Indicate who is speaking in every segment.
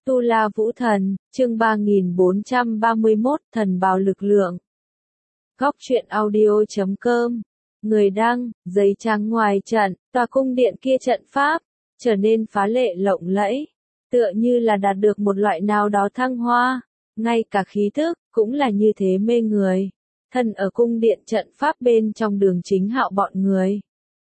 Speaker 1: Tu La Vũ Thần, chương 3431, Thần Bào Lực Lượng. Góc truyện audio.com. Người đăng, giấy trắng ngoài trận, tòa cung điện kia trận pháp, trở nên phá lệ lộng lẫy, tựa như là đạt được một loại nào đó thăng hoa, ngay cả khí thức, cũng là như thế mê người. Thân ở cung điện trận pháp bên trong Đường Chính Hạo bọn người.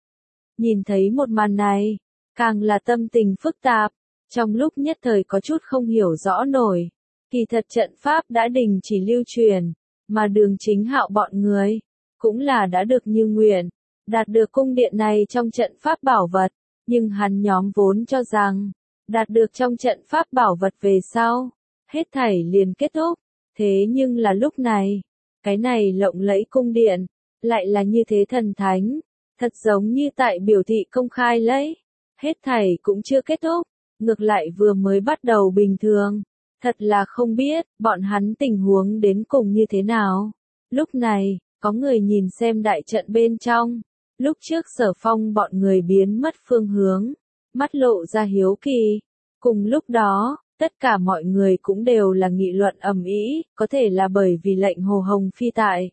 Speaker 1: Nhìn thấy một màn này, càng là tâm tình phức tạp. Trong lúc nhất thời có chút không hiểu rõ nổi, kỳ thật trận pháp đã đình chỉ lưu truyền, mà Đường Chính Hạo bọn người, cũng là đã được như nguyện, đạt được cung điện này trong trận pháp bảo vật, nhưng hắn nhóm vốn cho rằng, đạt được trong trận pháp bảo vật về sau, hết thảy liền kết thúc, thế nhưng là lúc này, cái này lộng lẫy cung điện, lại là như thế thần thánh, thật giống như tại biểu thị công khai lấy, hết thảy cũng chưa kết thúc. Ngược lại vừa mới bắt đầu bình thường, thật là không biết, bọn hắn tình huống đến cùng như thế nào. Lúc này, có người nhìn xem đại trận bên trong, lúc trước Sở Phong bọn người biến mất phương hướng, mắt lộ ra hiếu kỳ. Cùng lúc đó, tất cả mọi người cũng đều là nghị luận ầm ĩ, có thể là bởi vì lệnh Hồ Hồng Phi tại.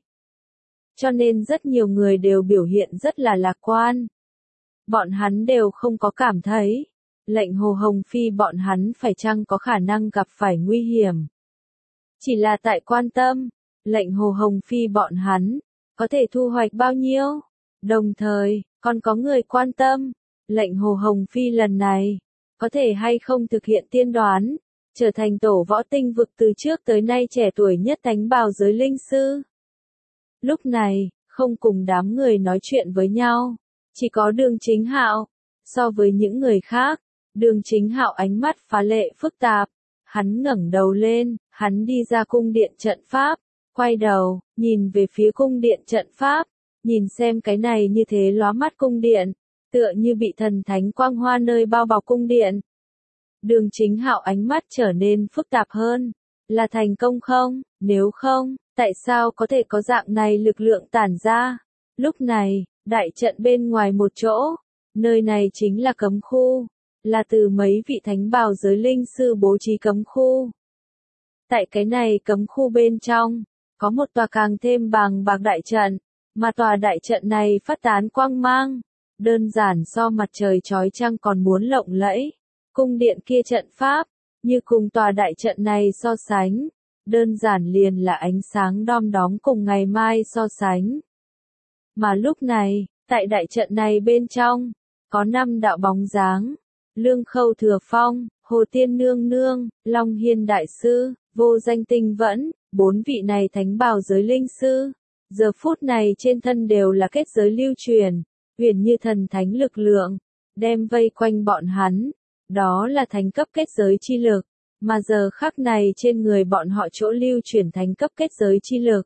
Speaker 1: Cho nên rất nhiều người đều biểu hiện rất là lạc quan. Bọn hắn đều không có cảm thấy lệnh Hồ Hồng Phi bọn hắn phải chăng có khả năng gặp phải nguy hiểm. Chỉ là tại quan tâm, lệnh Hồ Hồng Phi bọn hắn, có thể thu hoạch bao nhiêu. Đồng thời, còn có người quan tâm, lệnh Hồ Hồng Phi lần này, có thể hay không thực hiện tiên đoán, trở thành tổ võ tinh vực từ trước tới nay trẻ tuổi nhất thánh bào giới linh sư. Lúc này, không cùng đám người nói chuyện với nhau, chỉ có Đường Chính Hạo. So với những người khác, Đường Chính Hạo ánh mắt phá lệ phức tạp, hắn ngẩng đầu lên, hắn đi ra cung điện trận pháp, quay đầu, nhìn về phía cung điện trận pháp, nhìn xem cái này như thế lóa mắt cung điện, tựa như bị thần thánh quang hoa nơi bao bọc cung điện. Đường Chính Hạo ánh mắt trở nên phức tạp hơn, là thành công không, nếu không, tại sao có thể có dạng này lực lượng tản ra? Lúc này, đại trận bên ngoài một chỗ, nơi này chính là cấm khu. Là từ mấy vị thánh bào giới linh sư bố trí cấm khu. Tại cái này cấm khu bên trong, có một tòa càng thêm bàng bạc đại trận, mà tòa đại trận này phát tán quang mang, đơn giản so mặt trời chói chang còn muốn lộng lẫy. Cung điện kia trận pháp, như cùng tòa đại trận này so sánh, đơn giản liền là ánh sáng đom đóm cùng ngày mai so sánh. Mà lúc này, tại đại trận này bên trong, có 5 đạo bóng dáng. Lương Khâu Thừa Phong, Hồ Tiên Nương Nương, Long Hiên Đại Sư, Vô Danh Tinh Vẫn, 4 vị này thánh bào giới linh sư. Giờ phút này trên thân đều là kết giới lưu truyền, huyền như thần thánh lực lượng, đem vây quanh bọn hắn. Đó là thánh cấp kết giới chi lực, mà giờ khắc này trên người bọn họ chỗ lưu truyền thánh cấp kết giới chi lực.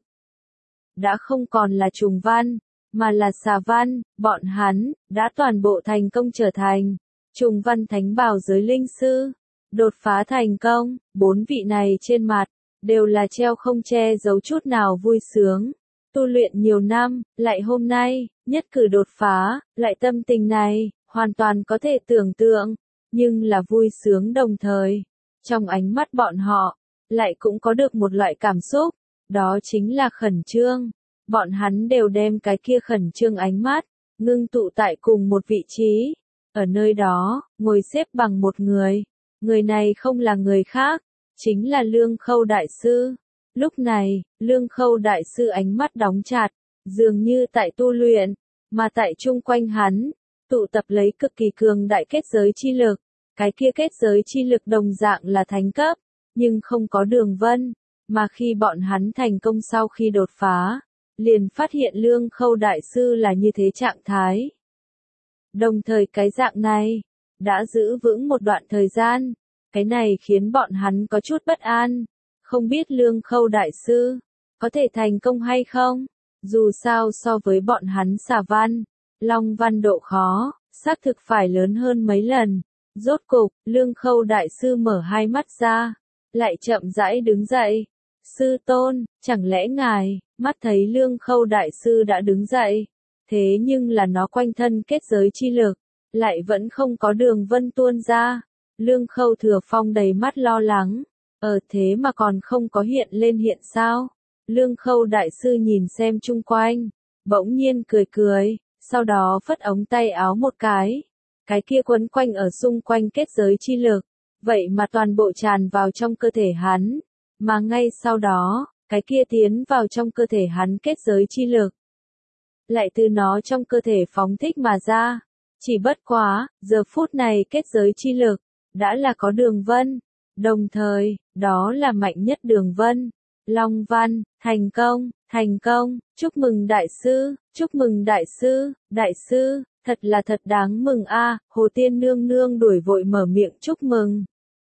Speaker 1: Đã không còn là trùng văn, mà là xà văn, bọn hắn, đã toàn bộ thành công trở thành trùng văn thánh bào giới linh sư, đột phá thành công, 4 vị này trên mặt, đều là treo không che giấu chút nào vui sướng. Tu luyện nhiều năm, lại hôm nay, nhất cử đột phá, lại tâm tình này, hoàn toàn có thể tưởng tượng, nhưng là vui sướng đồng thời. Trong ánh mắt bọn họ, lại cũng có được một loại cảm xúc, đó chính là khẩn trương. Bọn hắn đều đem cái kia khẩn trương ánh mắt, ngưng tụ tại cùng một vị trí. Ở nơi đó, ngồi xếp bằng một người này không là người khác, chính là Lương Khâu Đại Sư. Lúc này, Lương Khâu Đại Sư ánh mắt đóng chặt, dường như tại tu luyện, mà tại chung quanh hắn, tụ tập lấy cực kỳ cường đại kết giới chi lực. Cái kia kết giới chi lực đồng dạng là thánh cấp, nhưng không có đường vân, mà khi bọn hắn thành công sau khi đột phá, liền phát hiện Lương Khâu Đại Sư là như thế trạng thái. Đồng thời cái dạng này, đã giữ vững một đoạn thời gian, cái này khiến bọn hắn có chút bất an, không biết Lương Khâu Đại Sư, có thể thành công hay không, dù sao so với bọn hắn xà văn, long văn độ khó, xác thực phải lớn hơn mấy lần. Rốt cục, Lương Khâu Đại Sư mở hai mắt ra, lại chậm rãi đứng dậy. Sư tôn, chẳng lẽ ngài, mắt thấy Lương Khâu Đại Sư đã đứng dậy, thế nhưng là nó quanh thân kết giới chi lực, lại vẫn không có đường vân tuôn ra. Lương Khâu Thừa Phong đầy mắt lo lắng. Thế mà còn không có hiện lên hiện sao? Lương Khâu đại sư nhìn xem chung quanh, bỗng nhiên cười cười, sau đó phất ống tay áo một cái kia quấn quanh ở xung quanh kết giới chi lực, vậy mà toàn bộ tràn vào trong cơ thể hắn, mà ngay sau đó, cái kia tiến vào trong cơ thể hắn kết giới chi lực, lại từ nó trong cơ thể phóng thích mà ra. Chỉ bất quá, giờ phút này kết giới chi lực, đã là có đường vân, đồng thời, đó là mạnh nhất đường vân. Long văn, thành công, chúc mừng đại sư, đại sư, thật đáng mừng a. Hồ Tiên nương nương đuổi vội mở miệng chúc mừng.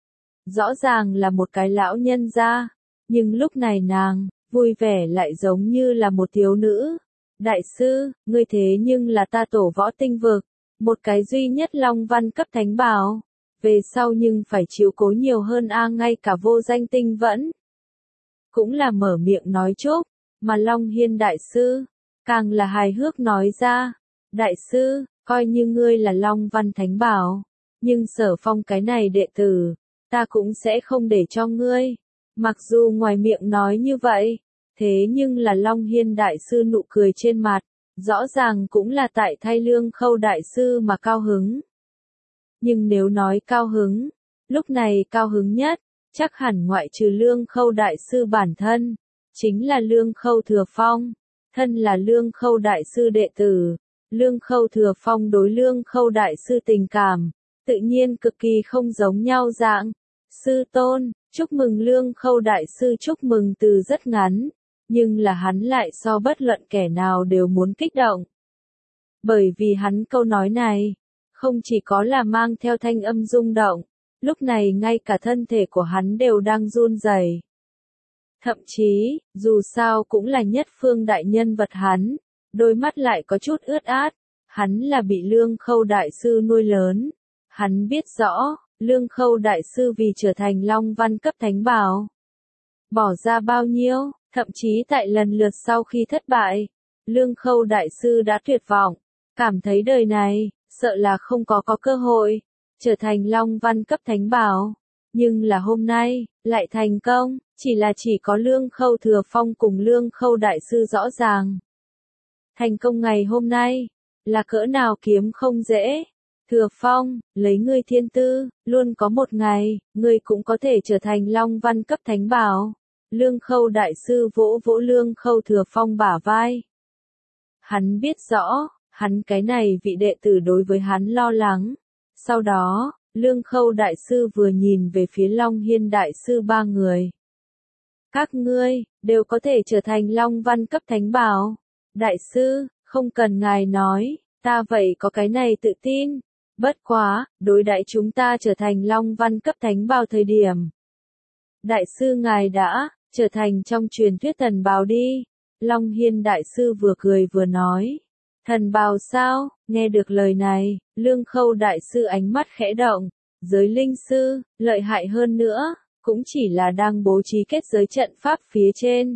Speaker 1: Rõ ràng là một cái lão nhân gia, nhưng lúc này nàng, vui vẻ lại giống như là một thiếu nữ. Đại sư, ngươi thế nhưng là ta tổ võ tinh vực, một cái duy nhất long văn cấp thánh bảo. Về sau nhưng phải chiếu cố nhiều hơn a, ngay cả vô danh tinh vẫn cũng là mở miệng nói chúc, mà Long Hiên đại sư, càng là hài hước nói ra, đại sư, coi như ngươi là Long Văn Thánh Bảo, nhưng Sở Phong cái này đệ tử, ta cũng sẽ không để cho ngươi. Mặc dù ngoài miệng nói như vậy, thế nhưng là Long Hiên đại sư nụ cười trên mặt, rõ ràng cũng là tại thay Lương Khâu đại sư mà cao hứng. Nhưng nếu nói cao hứng, lúc này cao hứng nhất, chắc hẳn ngoại trừ Lương Khâu đại sư bản thân, chính là Lương Khâu Thừa Phong. Thân là Lương Khâu đại sư đệ tử, Lương Khâu Thừa Phong đối Lương Khâu đại sư tình cảm, tự nhiên cực kỳ không giống nhau dạng. Sư tôn, chúc mừng Lương Khâu đại sư, chúc mừng từ rất ngắn, nhưng là hắn lại so bất luận kẻ nào đều muốn kích động. Bởi vì hắn câu nói này, không chỉ có là mang theo thanh âm rung động, lúc này ngay cả thân thể của hắn đều đang run rẩy. Thậm chí, dù sao cũng là nhất phương đại nhân vật hắn, đôi mắt lại có chút ướt át, hắn là bị Lương Khâu đại sư nuôi lớn. Hắn biết rõ, Lương Khâu đại sư vì trở thành Long Văn cấp thánh bảo, bỏ ra bao nhiêu, thậm chí tại lần lượt sau khi thất bại, Lương Khâu đại sư đã tuyệt vọng, cảm thấy đời này, sợ là không có cơ hội trở thành Long Văn cấp thánh bảo. Nhưng là hôm nay, lại thành công, chỉ có Lương Khâu Thừa Phong cùng Lương Khâu đại sư rõ ràng. Thành công ngày hôm nay, là cỡ nào kiếm không dễ. Thừa Phong, lấy ngươi thiên tư, luôn có một ngày, ngươi cũng có thể trở thành Long Văn cấp thánh bảo. Lương Khâu đại sư vỗ vỗ Lương Khâu Thừa Phong bả vai. Hắn biết rõ, hắn cái này vị đệ tử đối với hắn lo lắng. Sau đó, Lương Khâu đại sư vừa nhìn về phía Long Hiên đại sư ba người. Các ngươi, đều có thể trở thành Long Văn cấp thánh bảo. Đại sư, không cần ngài nói, ta vậy có cái này tự tin. Bất quá, đối đãi chúng ta trở thành Long Văn cấp thánh bảo thời điểm. Đại sư ngài đã, trở thành trong truyền thuyết thần bào đi. Long Hiên đại sư vừa cười vừa nói. Thần bào sao? Nghe được lời này, Lương Khâu đại sư ánh mắt khẽ động. Giới linh sư, lợi hại hơn nữa, cũng chỉ là đang bố trí kết giới trận pháp phía trên.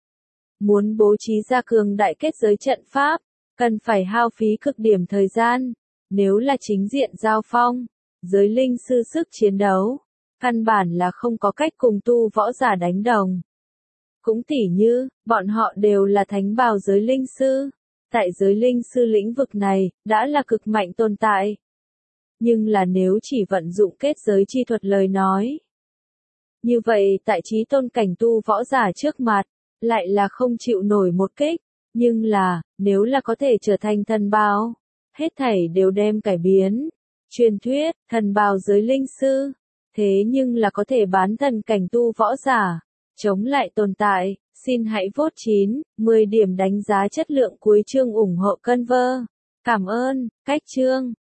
Speaker 1: Muốn bố trí ra cường đại kết giới trận pháp, cần phải hao phí cực điểm thời gian. Nếu là chính diện giao phong, giới linh sư sức chiến đấu, căn bản là không có cách cùng tu võ giả đánh đồng. Cũng tỉ như, bọn họ đều là thánh bào giới linh sư. Tại giới linh sư lĩnh vực này, đã là cực mạnh tồn tại. Nhưng là nếu chỉ vận dụng kết giới chi thuật lời nói. Như vậy tại chí tôn cảnh tu võ giả trước mặt, lại là không chịu nổi một kích. Nhưng là, nếu là có thể trở thành thần bào, hết thảy đều đem cải biến. Truyền thuyết, thần bào giới linh sư, thế nhưng là có thể bán thần cảnh tu võ giả, chống lại tồn tại. Xin hãy vote 9, 10 điểm đánh giá chất lượng cuối chương ủng hộ Conver. Cảm ơn, cách chương.